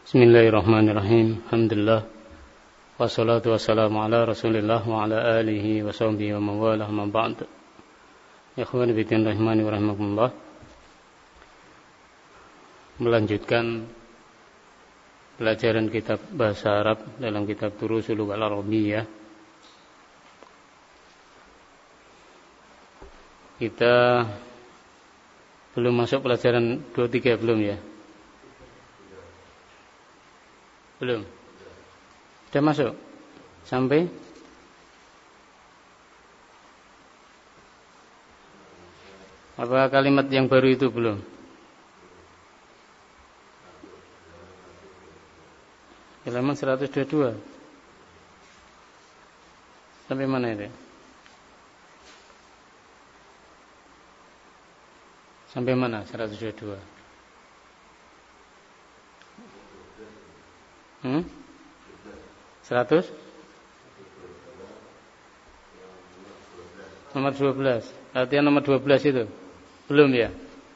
Bismillahirrahmanirrahim. Alhamdulillah. Wassalatu wassalamu ala Rasulillah wa ala alihi wa sahbihi wa mawalah ma ba'd. Ikhwan fillah rahimani wa rahimakumullah. Melanjutkan pelajaran kitab bahasa Arab dalam kitab Durusul Lughah Arabiyyah. Kita belum masuk pelajaran 23 belum ya? Belum. Sudah masuk? Sampai? Apa kalimat yang baru itu belum? Halaman 122. Sampai mana itu? Sampai mana 122? 100? Nomor 12. Latihan nomor 12 itu. Belum ya?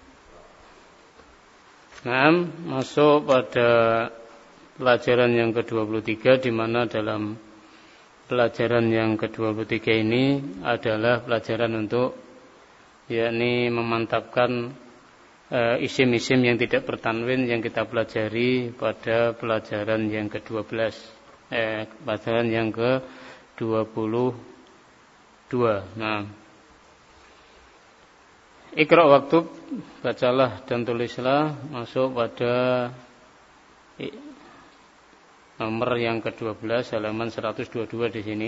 Nah, masuk pada pelajaran yang ke-23, di mana dalam pelajaran yang ke-23 ini adalah pelajaran untuk yakni memantapkan isim-isim yang tidak bertanwin yang kita pelajari pada pelajaran yang ke-12, pelajaran yang ke-22. Nah, Iqra waktub, bacalah dan tulislah, masuk pada nomor yang ke-12 halaman 122 di sini.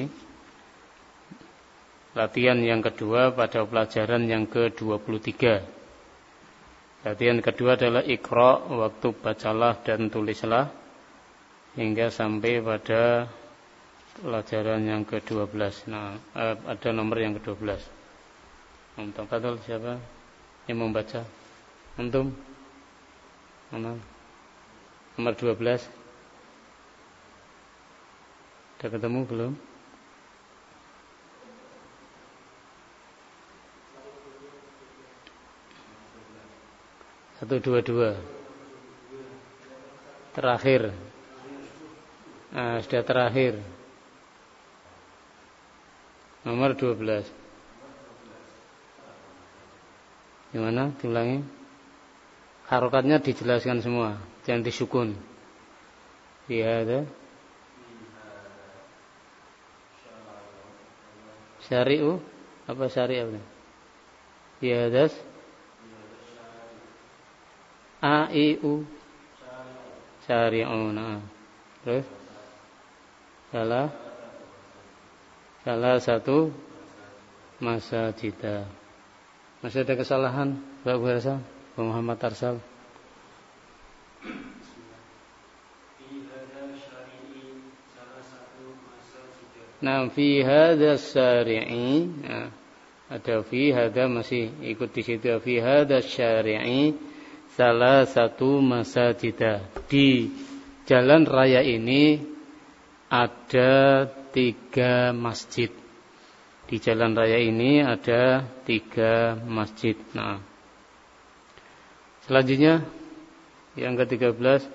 Latihan yang kedua pada pelajaran yang ke-23. Latihan kedua adalah Iqra waktub, bacalah dan tulislah, hingga sampai pada pelajaran yang ke-12. Nah, ada nomor yang ke-12. Antum katakan siapa yang membaca? Antum? Mana? Nomor 12. Sudah ketemu belum? Satu, dua. Terakhir. Sudah terakhir. Nomor 12. Gimana? Diulangi. Harokatnya dijelaskan semua, jangan disukun. Iya ada. Syari'u apa syari'u? Iya ada. A I U syari'u. Nah. Terus salah satu masajida. Masih ada kesalahan Pak Gurasa, Pak Muhammad Arsal? Nah, fi hadza syari'i. Nah, ada fi hadza masih ikut di situ. Fi hadza syari'i salah satu masajida. Di jalan raya ini ada 3 masjid. Di jalan raya ini ada 3 masjid. Nah, selanjutnya yang ke-13.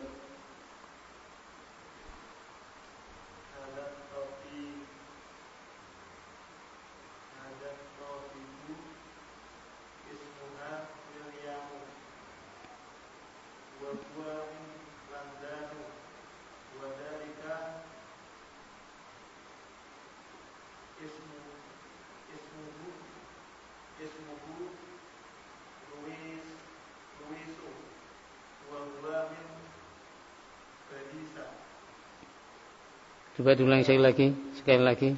Coba diulangi sekali lagi.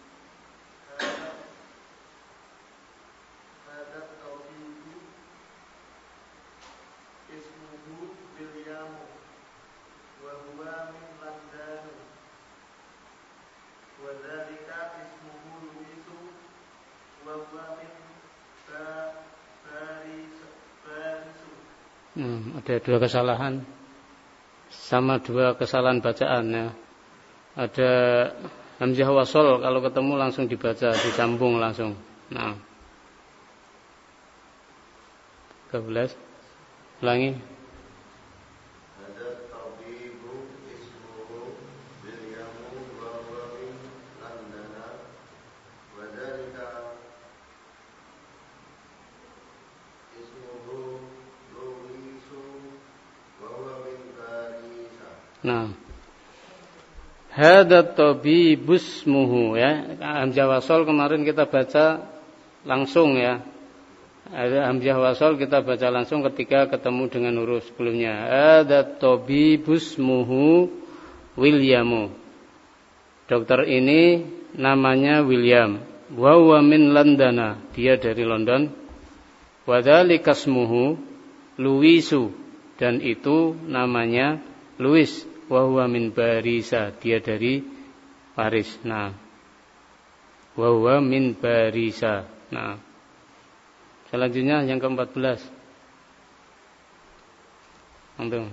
Ada 2 kesalahan, sama 2 kesalahan bacaannya. Ada hamzah wasol, kalau ketemu langsung dibaca, disambung langsung. Nah, 13. Ulangi. Nah, hada tabibus muhu ya. Hamzah wasol kemarin kita baca langsung ya. Ada hamzah wasol kita baca langsung ketika ketemu dengan huruf sebelumnya. Hada tabibus muhu Williamu. Dokter ini namanya William. Wa huwa min Londona. Dia dari London. Wa dzalika ismuhu Luisu. Dan itu namanya Louis. Wa huwa min Barisa. Dia dari Paris. Nah. Wa huwa min Barisa. Nah. Selanjutnya yang ke-14. Antum.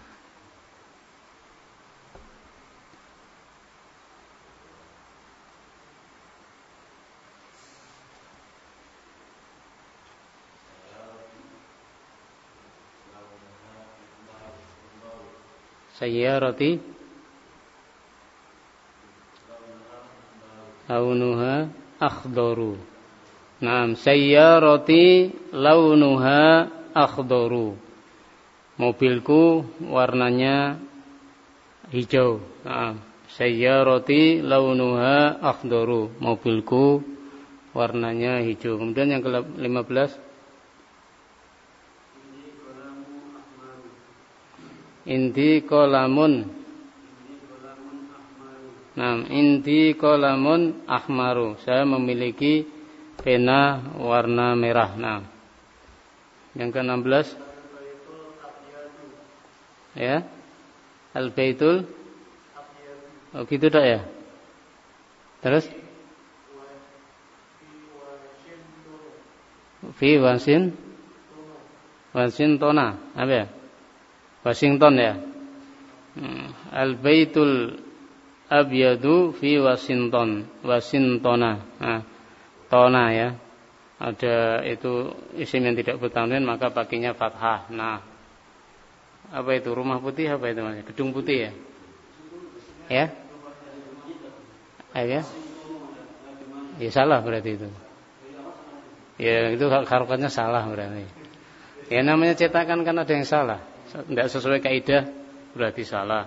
Sayyarati launuha akhdaru. Naam, sayyarati launuha akhdaru. Mobilku warnanya hijau. Naam, sayyarati launuha akhdaru. Mobilku warnanya hijau. Kemudian yang ke-15. Indi kolamun. Nah, indi kolamun ahmaru. Saya memiliki pena warna merah. Nah, yang ke-16. Ya, al-baitul. Oh gitu tak ya. Terus fi Washingtona. Apa ya? Washington ya. Al-baitul abyadu fi Washingtona. Nah, tona ya. Ada itu isim yang tidak bertanwin maka pakainya fathah. Nah, apa itu? Rumah putih apa itu namanya? Gedung putih ya? Ya? Ya? Ya salah berarti itu. Ya itu harokatnya salah berarti. Ya namanya cetakan kan ada yang salah. Tidak sesuai kaidah berarti salah.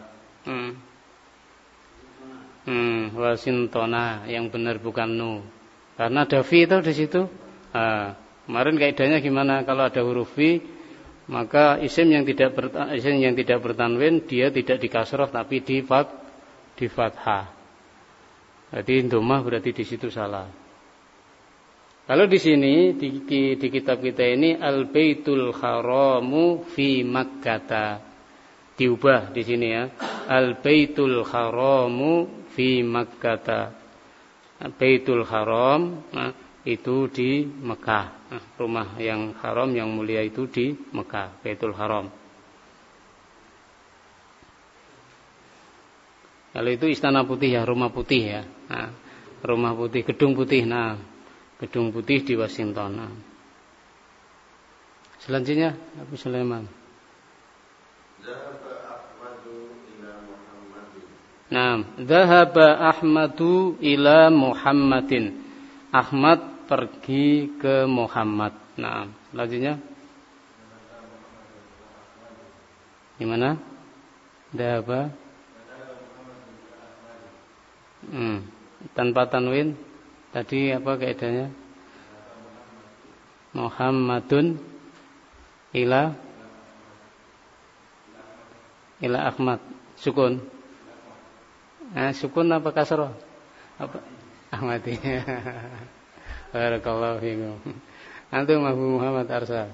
Washingtona yang benar bukan nu. Karena ada fi itu di situ. Kemarin kaidahnya gimana? Kalau ada huruf fi, maka isim yang tidak bertanwin dia tidak di kasrah tapi di fathah. Jadi domah berarti di situ salah. Kalau di sini di kitab kita ini al-baitul haramu fi Makkah. Diubah di sini ya. Al-baitul haramu fi Makkah. Baitul haram itu di Mekah. Rumah yang haram yang mulia itu di Mekah, Baitul Haram. Kalau itu istana putih ya, rumah putih ya. Nah, rumah putih, gedung putih. Nah, gedung putih di Washington. Nah. Selanjutnya Abu Sulaiman. Nah, dhahaba Ahmadu ila Muhammadin. Ahmad pergi ke Muhammad. Nah, selanjutnya gimana? Dhahaba tanpa tanwin. Tadi apa kaidahnya? Muhammadun ila Ahmad. Sukun. Sukun apa kasroh? Apa? Ahmadi. Barakallahu fiikum. Antum Abu Muhammad Arsal.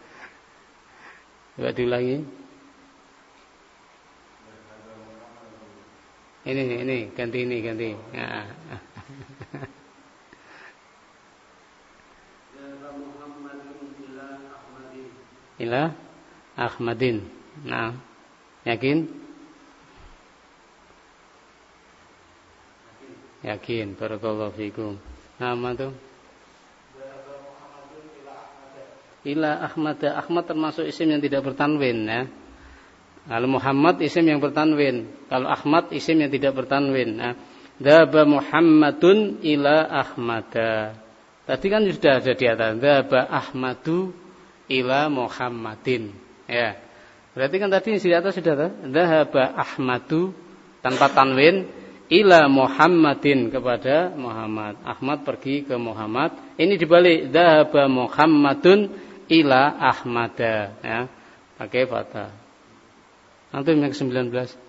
Coba diulangi. Ini ganti. Nah. Ila Ahmadin. Nah, yakin? Yakin. Barakallahu fiikum. Nama tuh? Ila Ahmad. Ahmad termasuk isim yang tidak bertanwin ya. Kalau Muhammad isim yang bertanwin. Kalau Ahmad isim yang tidak bertanwin. Nah, dhaba Muhammadun ila Ahmada. Tadi kan sudah ada di atas. Dhaba Ahmadu ila Muhammadin. Ya. Berarti kan tadi di atas sudah tahu. Dhahaba Ahmadu tanpa tanwin ila Muhammadin kepada Muhammad. Ahmad pergi ke Muhammad. Ini dibalik. Dhahaba Muhammadun ila Ahmada. Ya, pakai fathah. Antum yang ke-19.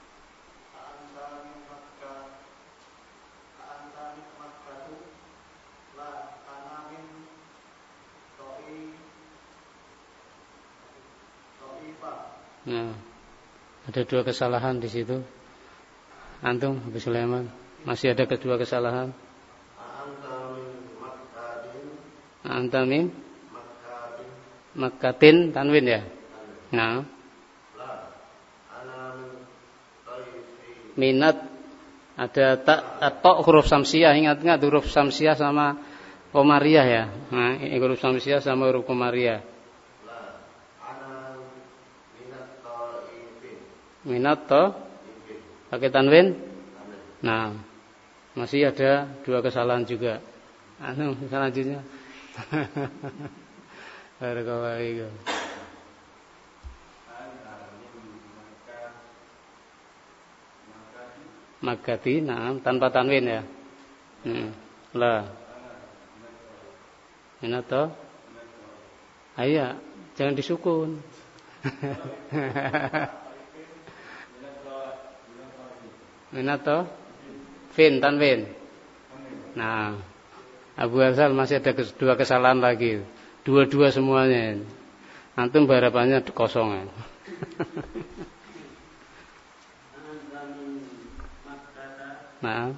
Nah, ada 2 kesalahan di situ. Antum, Abu Sulaiman, masih ada kedua kesalahan. Anta min Makkatin tanwin ya. Nah, minat ada ta huruf samsiah, ingat huruf samsiah sama komariah ya. Nah, huruf samsiah sama huruf komariah. Minat to pakai tanwin. Nah, masih ada 2 kesalahan juga. Anu selanjutnya. Barakallahu. Makati, nah tanpa tanwin ya. Lah. Minat to. Ayo, jangan disukun. Minato fin tanwin. Nah, Abu Harsal masih ada 2 kesalahan lagi. 2 semuanya. Antum harapannya kosong ya. Nah.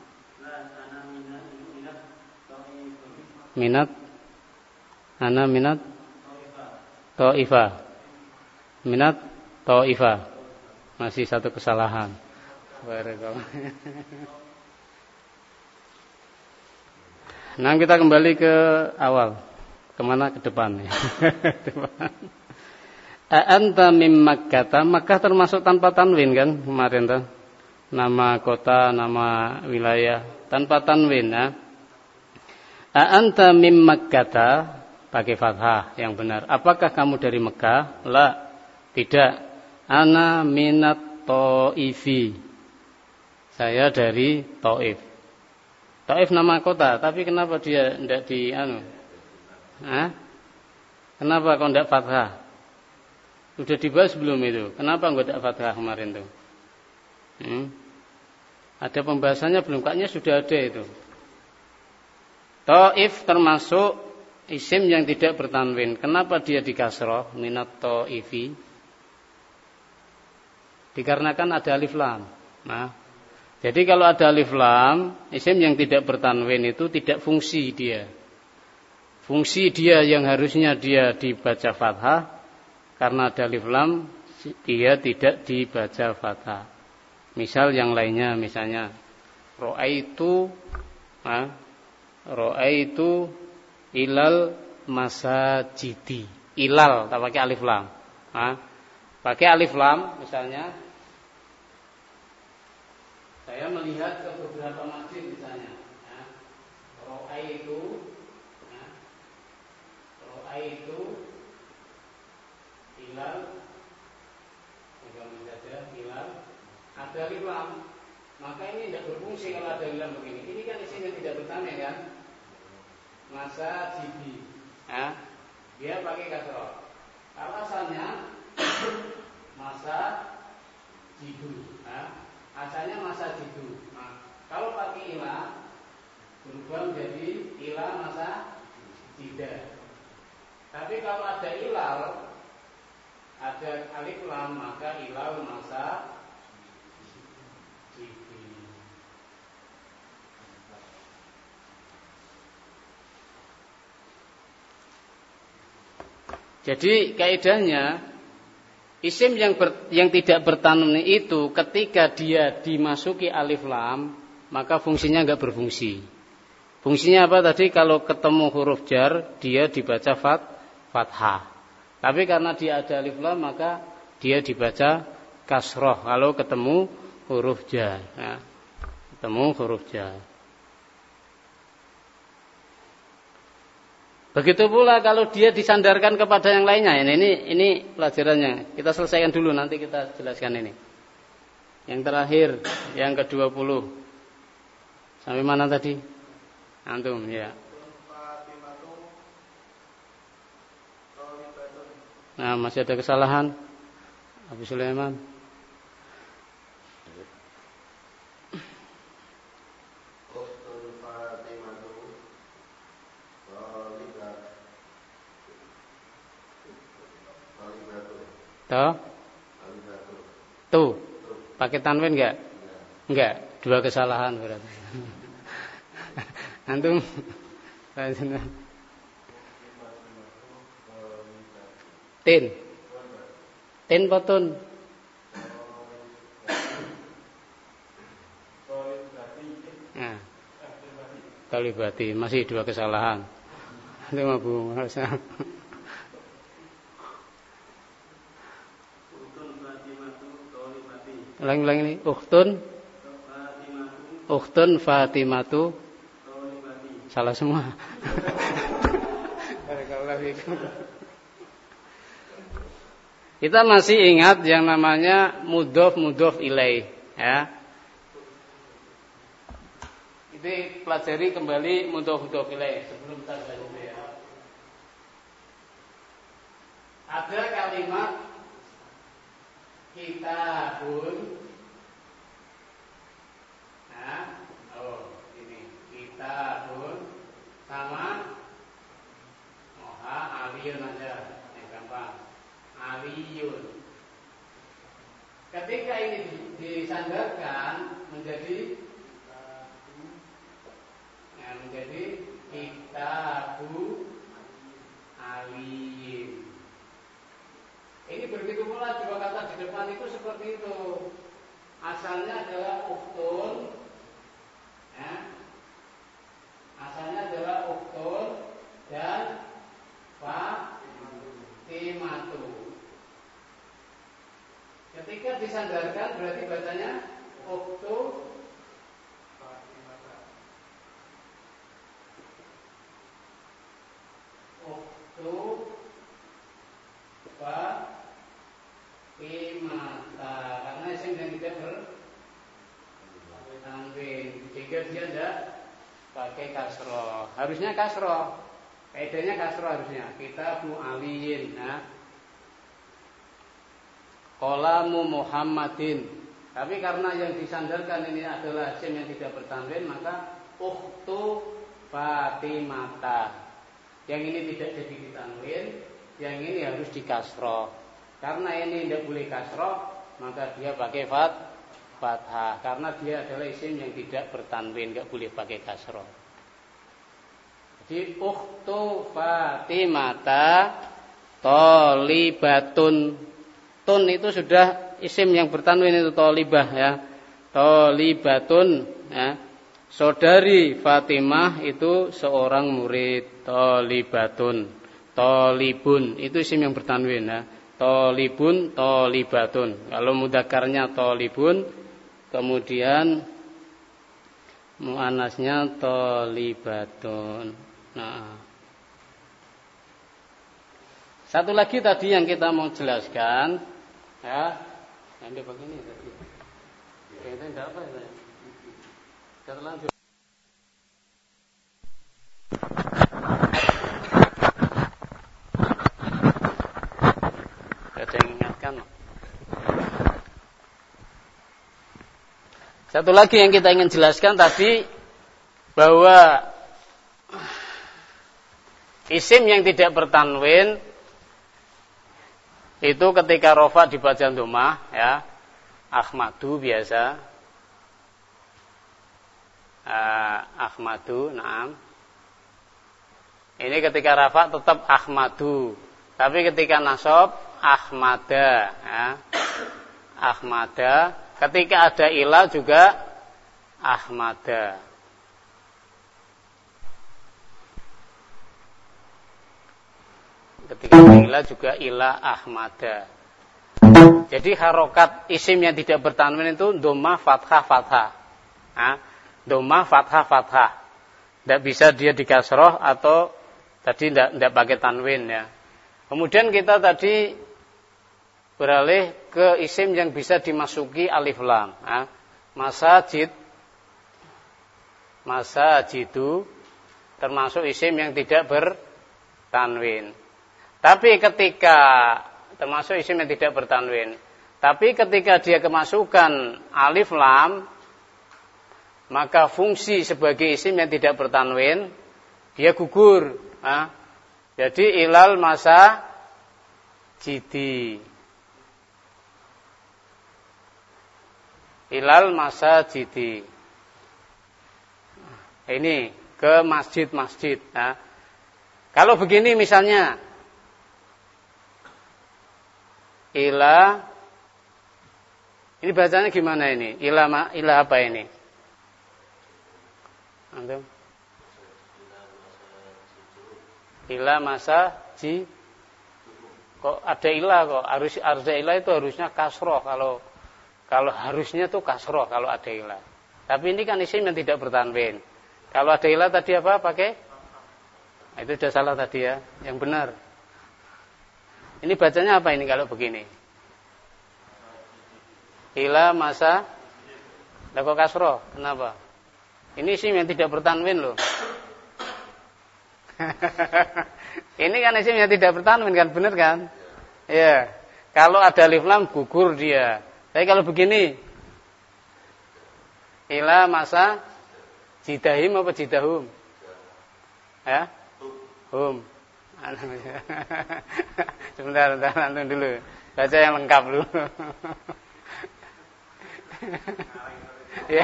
Minat. Ana minat Ta'ifa. Minat Ta'ifa. Masih 1 kesalahan. Nah, kita kembali ke awal. Kemana? Ke depan ya. Anta mim Makkah. Makkah termasuk tanpa tanwin kan kemarin tuh. Nama kota, nama wilayah tanpa tanwin ya. Anta mim Makkah pakai fathah yang benar. Apakah kamu dari Mekah? La, tidak. Ana minat Ta'ifi. Saya dari Taif. Taif nama kota, tapi kenapa dia tidak di Kenapa kok tidak fathah? Sudah dibahas belum itu? Kenapa enggak ada fathah kemarin tuh? Ada pembahasannya belum? Kayaknya sudah ada itu. Taif termasuk isim yang tidak bertanwin. Kenapa dia di kasroh? Minat Taifi. Dikarenakan ada alif lam. Nah, jadi kalau ada alif lam, isim yang tidak bertanwin itu tidak fungsi dia. Fungsi dia yang harusnya dia dibaca fathah, karena ada alif lam, dia tidak dibaca fathah. Misal yang lainnya, misalnya ro'aitu ilal masajidi. Ilal, tak pakai alif lam. Pakai alif lam, misalnya saya melihat ke beberapa masjid misalnya. Ro'aitu ilal, ilal ada alif lam. Maka ini tidak berfungsi kalau ada alif lam begini. Ini kan isim yang tidak bertanwin kan? Masajidi. Dia pakai kasroh. Alasannya masa jidu. Asalnya masa jidu. Kalau pakai ilah berubah menjadi ilah masa jida. Tapi kalau ada ilal, ada alif lam, maka ilal masa jidu. Jadi kaidahnya isim yang tidak bertanwin itu ketika dia dimasuki alif lam, maka fungsinya enggak berfungsi. Fungsinya apa tadi? Kalau ketemu huruf jar, dia dibaca fathah. Tapi karena dia ada alif lam, maka dia dibaca kasroh kalau ketemu huruf jar. Ketemu huruf jar. Begitu pula kalau dia disandarkan kepada yang lainnya. Ini pelajarannya. Kita selesaikan dulu, nanti kita jelaskan ini. Yang terakhir, yang ke-20. Sampai mana tadi? Antum, ya. Nah, masih ada kesalahan. Abu Sulaiman. Tuh. Pakai tanwin enggak? Enggak, 2 kesalahan berarti. Antum Tin potun. Nah, talibati masih 2 kesalahan. Antum Abu Musa. Ulang ini. Ukhtun Fatimatu. Salah semua. Kita masih ingat yang namanya mudhof ilaih, ya. Itu pelajari kembali mudhof ilaih sebelum kita belajar, ya. Ada kalimat kitabun. Nah, ini kitabun sama moha aliyun aja, yang gampang. Aliyun. Ketika ini disandarkan menjadi kitabu aliyin. Ini begitu pula 2 kata di depan itu seperti itu. Asalnya adalah ukhtun, ya. Asalnya adalah ukhtun dan fatimatu. Ketika disandarkan berarti bacanya ukhtu fatimata. Ukhtu fatimata, karena isim yang tidak bertanwin, sehingga dia tidak pakai kasroh. Harusnya kasroh. Kaidahnya kasroh harusnya. Kitabu aliyin. Nah, qalamu Muhammadin. Tapi karena yang disandarkan ini adalah isim yang tidak bertanwin, maka ukhtu Fatimata. Yang ini tidak jadi ditanwin, yang ini harus dikasroh. Karena ini tidak boleh kasroh, maka dia pakai fathah. Karena dia adalah isim yang tidak bertanwin, tidak boleh pakai kasroh. Jadi ukhtu Fatimata tolibatun. Tun itu sudah isim yang bertanwin, itu tolibah, ya. Tolibatun, ya. Saudari Fatimah itu seorang murid. Tolibatun. Tolibun itu isim yang bertanwin, ya. Tolibun, tolibatun. Kalau mudzakarnya tolibun, kemudian muannasnya tolibatun. Nah, satu lagi tadi yang kita mau jelaskan, ya, yang di begini tadi. Itu enggak apa ya? Kita lanjut. Ada yang ingatkan? Satu lagi yang kita ingin jelaskan tadi, bahwa isim yang tidak bertanwin itu ketika rofa dibaca dhammah, ya. Ahmadu biasa. Ahmadu, na'am. Ini ketika rafa tetap Ahmadu. Tapi ketika nasab Ahmada, ya. Ahmada. Ketika ada ilah juga Ahmada. Ketika ilah juga ilah Ahmada. Jadi harokat isim yang tidak bertanwin itu dhammah fathah fathah. Dhammah fathah fathah. Tidak bisa dia dikasroh atau Tadi tidak pakai tanwin ya. Kemudian kita tadi beralih ke isim yang bisa dimasuki alif lam. Ya. Masajidu termasuk isim yang tidak bertanwin. Tapi ketika termasuk isim yang tidak bertanwin. Tapi ketika dia kemasukan alif lam, maka fungsi sebagai isim yang tidak bertanwin dia gugur. Nah, jadi ilal masa jidi. Ilal masa jidi. Ini ke masjid-masjid. Nah, kalau begini misalnya, ila, ini bacanya gimana ini? Ila apa ini? Antum? Ila masa ji. Kok ada ilah kok? Harus ilah itu harusnya kasroh. Kalau harusnya tuh kasroh kalau ada ilah. Tapi ini kan isim yang tidak bertanwin. Kalau ada ilah tadi apa? Pakai? Nah, itu sudah salah tadi ya. Yang benar. Ini bacanya apa ini kalau begini? Ila masa. Lah kok kasroh? Kenapa? Ini isim yang tidak bertanwin loh. Ini kan isim yang tidak bertanwin kan, benar kan? Ya. Kalau ada alif lam gugur dia. Tapi kalau begini, ila masa jidahim apa jidahum? Ya? Hum. Sebentar, nanti dulu. Baca yang lengkap dulu. Ya.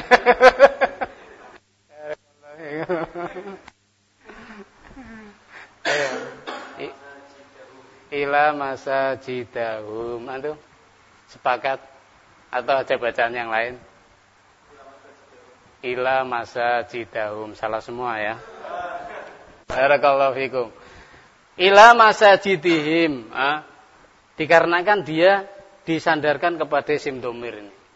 Ila masa jidahum. Antum sepakat atau ada bacaan yang lain? Ila masa jidahum. Salah semua ya. Barakallahu fikum. Ila masa jidihim. Dikarenakan dia disandarkan kepada isim domir ini.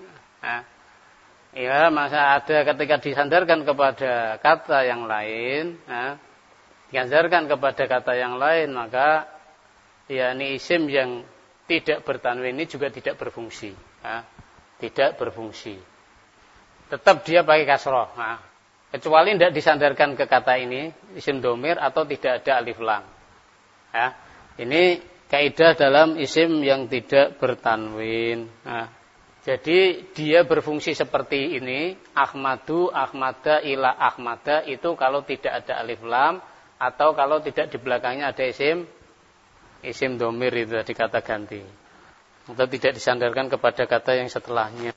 Ila masa ada ketika disandarkan kepada kata yang lain. Disandarkan kepada kata yang lain, maka yakni isim yang tidak bertanwin ini juga tidak berfungsi. Tidak berfungsi. Tetap dia pakai kasroh. Kecuali tidak disandarkan ke kata ini, isim domir atau tidak ada alif lam. Ini kaidah dalam isim yang tidak bertanwin. Jadi dia berfungsi seperti ini. Ahmadu, ahmada, ila ahmada itu kalau tidak ada alif lam atau kalau tidak di belakangnya ada isim domir itu tadi kata ganti. Atau tidak disandarkan kepada kata yang setelahnya.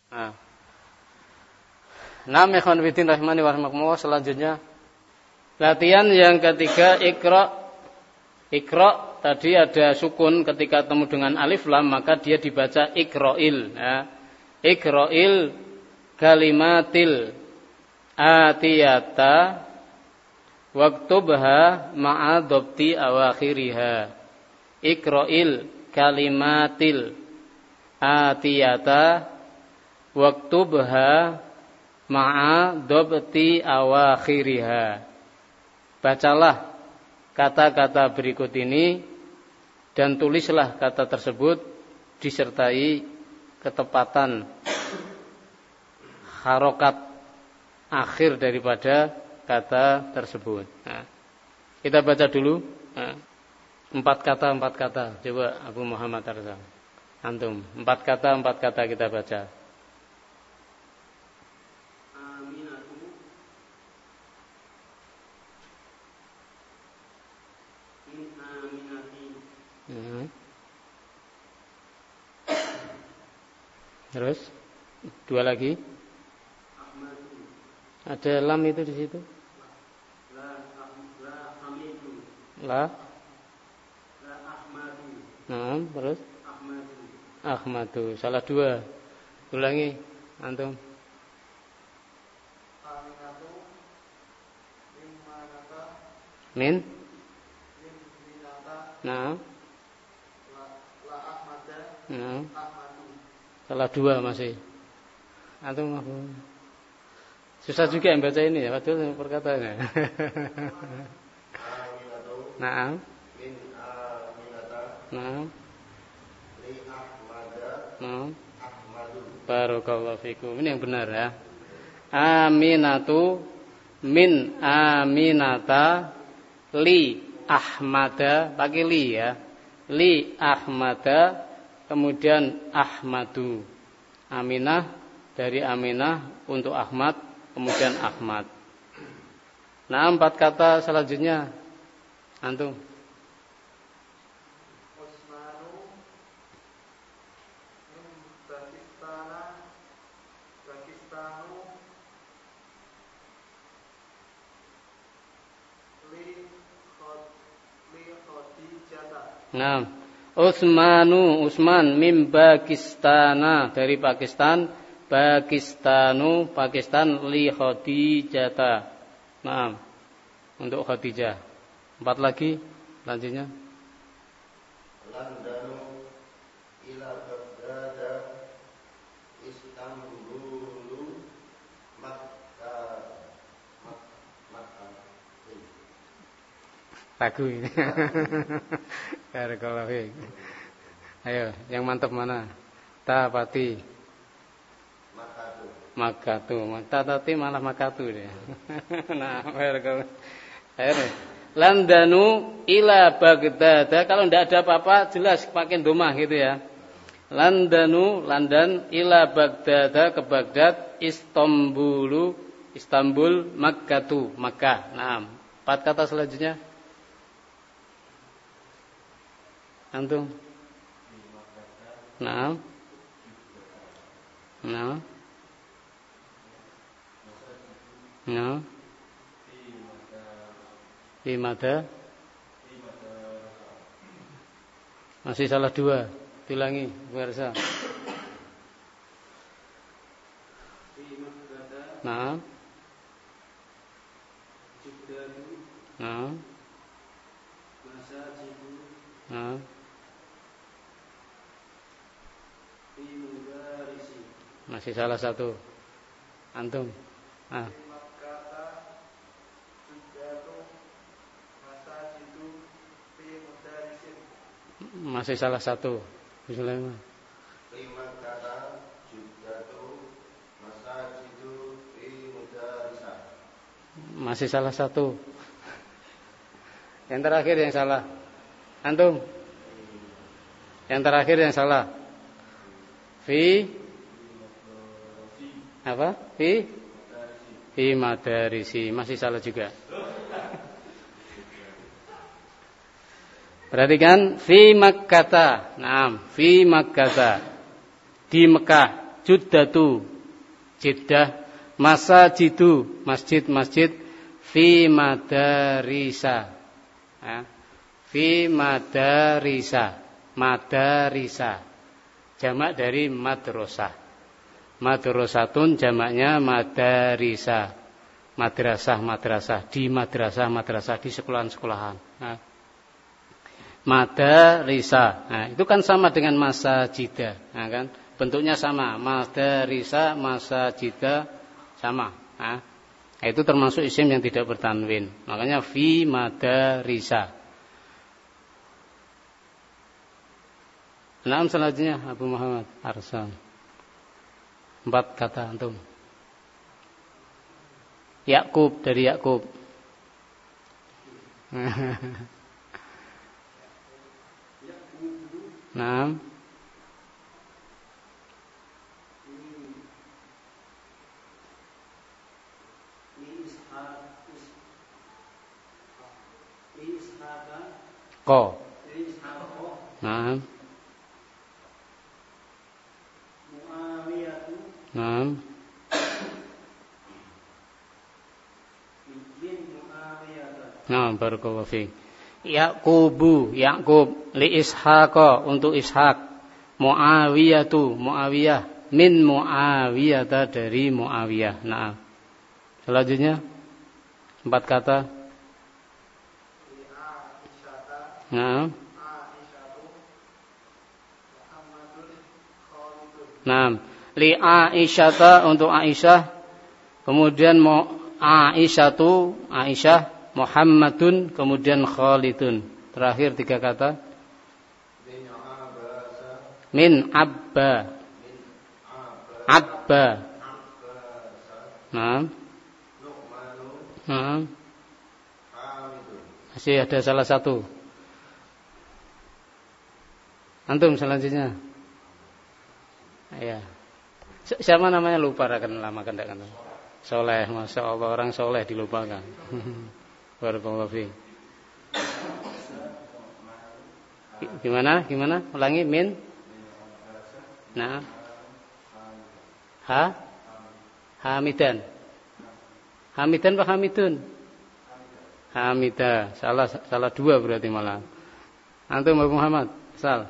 Ikhwan fillah rahimani wa rahimakumullah, selanjutnya latihan yang ketiga ikra. Ikra tadi ada sukun ketika temu dengan alif lam maka dia dibaca ikra'il. Ikra'il kalimatil atiyata waktubha ma'a dhabti awakhiriha. Ikra'il kalimatil atiyata waktubha ma'a dhabti awakhiriha. Bacalah kata-kata berikut ini dan tulislah kata tersebut disertai ketepatan harokat akhir daripada kata tersebut. Kita baca dulu. 4 kata. Coba Abu Muhammad Tarzan. Antum 4 kata kita baca. Terus 2 lagi. Ada lam itu di situ. La terus Ahmadu. Salah 2. Ulangi antum. Min. La Ahmada. Salah 2 masih. Antum susah juga yang baca ini ya, padahal perkataannya. Naam. Min Aminata. Naam. Li Ahmada. Naam. Ahmadu. Barakallahu fikum. Ini yang benar ya. Aminatu min Aminata li Ahmada, pakai li ya. Li Ahmada, kemudian Ahmadu. Aminah dari Aminah untuk Ahmad, kemudian Ahmad. Nah, 4 kata selanjutnya antum. Usmanu min Pakistana. Pakistanu li Khadijata. Nah, Usman min Pakistana, dari Pakistan. Pakistanu, Pakistan, li Khadijata. Nah, untuk Khadijah. 4 lagi, selanjutnya. Londonu ila Baghdad. Istanbulu Makkah. Ragu ini. Barakallahu fiik. Ayo, yang mantap mana? Tapati. Makatu. Tatati malah makatu dia. Nah, barakallahu. Ayo. Landanu ila Baghdad. Kalau tidak ada apa-apa jelas pakai domah gitu ya. Landanu, London ila Baghdad, ke Baghdad. Istanbul, Makkatu, Makkah. Nah, 4 kata selanjutnya. Antum. Nah. Nah. Nah. Fi mada. Masih salah 2. Ulangi, pemirsa. Nah. Nah. Nah. Masih salah 1. Antum. Ah. Masih salah 1. Bismillah. Lima kata judatu masajidu fi mudarrisah. Masih salah 1. Yang terakhir yang salah. Antum. Yang terakhir yang salah. Fi apa? Fi madarisi. Masih salah juga. Perhatikan fi Makkah. Naam, fi Makkah. Di Mekah, Juddatu, Jeddah, masajidu, masjid-masjid, fi madarisa. Ya. Fi madarisa. Madarisa. Jamak dari madrasah. Madrasatun jamaknya madarisa. Madrasah, di madrasah, di sekolahan-sekolahan. Nah. Madarisa. Nah, itu kan sama dengan masajida, nah, kan? Bentuknya sama. Madarisa, masajida sama. Nah, itu termasuk isim yang tidak bertanwin. Makanya fi madarisa. Nah, selanjutnya Abu Muhammad Arsan. 4 kata antum. Yakub, dari Yakub. Nah. Ko. Nah. Nah. Nah, barakallahu fiik. Yaqub li Ishaq, untuk Ishaq. Muawiyah min Muawiyata, dari Muawiyah. Nah. Selanjutnya 4 kata. Nah. Nah, li Aisyata, untuk Aisyah. Kemudian Aisyah Muhammadun, kemudian Khalidun. Terakhir 3 kata. Min abba. Abba. Nah. Nah. Masih ada salah satu. Antum selanjutnya. Ya. Siapa namanya lupa, akan lama kan tidak kan. Soleh, masya Allah, orang soleh dilupakan. Barakallahu fiik. Gimana? Ulangi, min. Nah. Hamidan. Hamidan apa Hamidun? Hamidah. Salah 2 berarti malah. Antum Abu Muhammad, salah.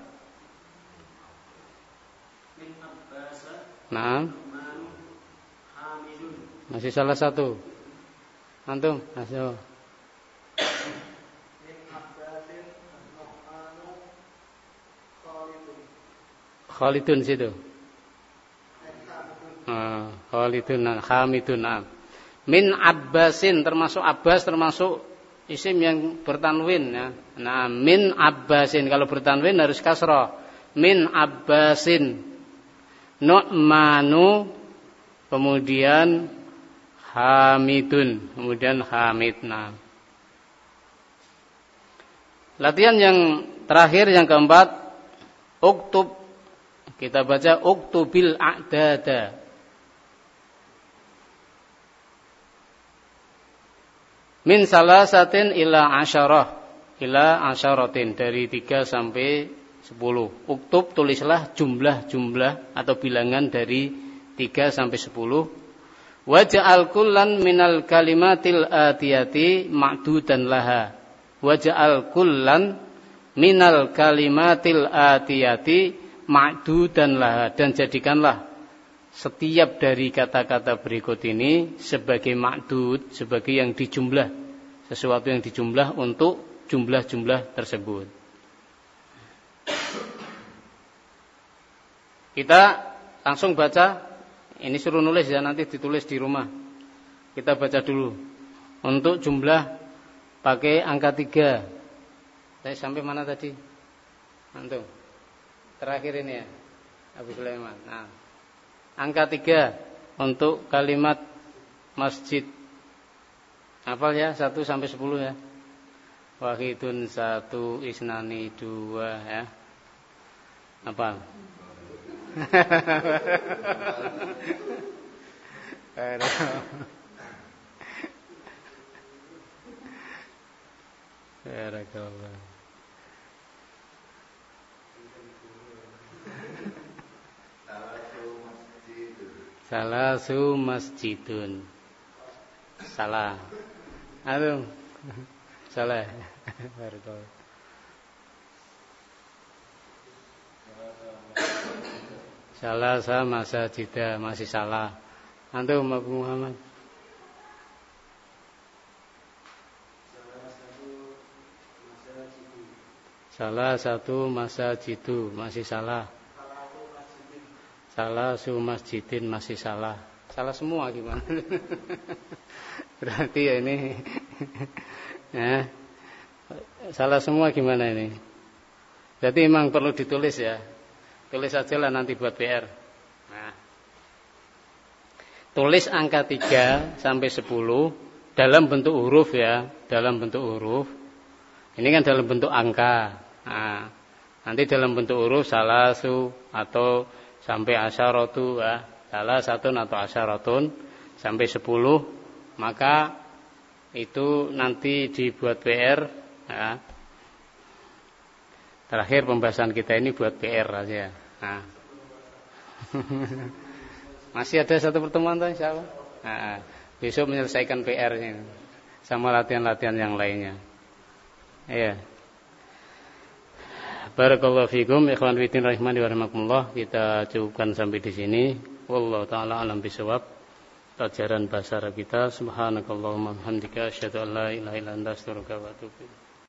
Nah. Masih salah 1. Antum, masuk. Khalidun situ. Khalidun, Hamidun. Min Abbasin, termasuk Abbas, termasuk isim yang bertanwin ya. Nah, min Abbasin, kalau bertanwin harus kasrah. Min Abbasin. Nu'manu, kemudian Hamidun, kemudian Hamid. Nah. Latihan yang terakhir, yang keempat, uktub. Kita baca uktubil a'dada. Min salasatin ila asyarah. Ila asyaratin, dari 3 sampai 10. Uktub, tulislah jumlah-jumlah atau bilangan dari 3 sampai 10. Waja'al kullan minal kalimatil atiyati ma'dudan laha. Waja'al kullan minal kalimatil atiyati ma'dudan laha. Dan jadikanlah setiap dari kata-kata berikut ini sebagai ma'dud, sebagai yang dijumlah. Sesuatu yang dijumlah untuk jumlah-jumlah tersebut. Kita langsung baca. Ini suruh nulis ya, nanti ditulis di rumah. Kita baca dulu. Untuk jumlah pakai angka 3. Saya sampai mana tadi? Antum. Terakhir ini ya, Abu Sulaiman. Nah, angka 3 untuk kalimat masjid. Hafal ya, 1 sampai 10 ya. Wahidun 1, isnani 2 ya. Apa? Barakallah. Salasu masjidun. Salah. Aduh. Salah. Barakallah. Salah sama sajidah, masih salah. Antum Abu Muhammad. Salah satu masajidu, masih salah. Salah su masjidin, masih salah. Salah semua gimana? Berarti ya ini ya, salah semua gimana ini? Jadi memang perlu ditulis ya. Tulis aja lah nanti buat PR. Nah, tulis angka 3 sampai 10 dalam bentuk huruf ya, dalam bentuk huruf. Ini kan dalam bentuk angka. Nah, nanti dalam bentuk huruf salasu atau sampai asyaratu ya, salah satu atau asyaratun sampai 10, maka itu nanti dibuat PR ya. Terakhir pembahasan kita ini buat PR aja. Nah. Masih ada satu pertemuan tuh insyaallah. Nah, besok menyelesaikan PR-nya sama latihan-latihan yang lainnya. Iya. Barakallahu fikum ikhwan fillah rahimani wa rahimakumullah. Kita cukupkan sampai di sini. Wallahu taala alam bisawab. Pelajaran bahasa Arab kita. Subhanakallahumma hamdika asyhadu an la ilaha illa anta astaghfiruka wa atubu ilaik.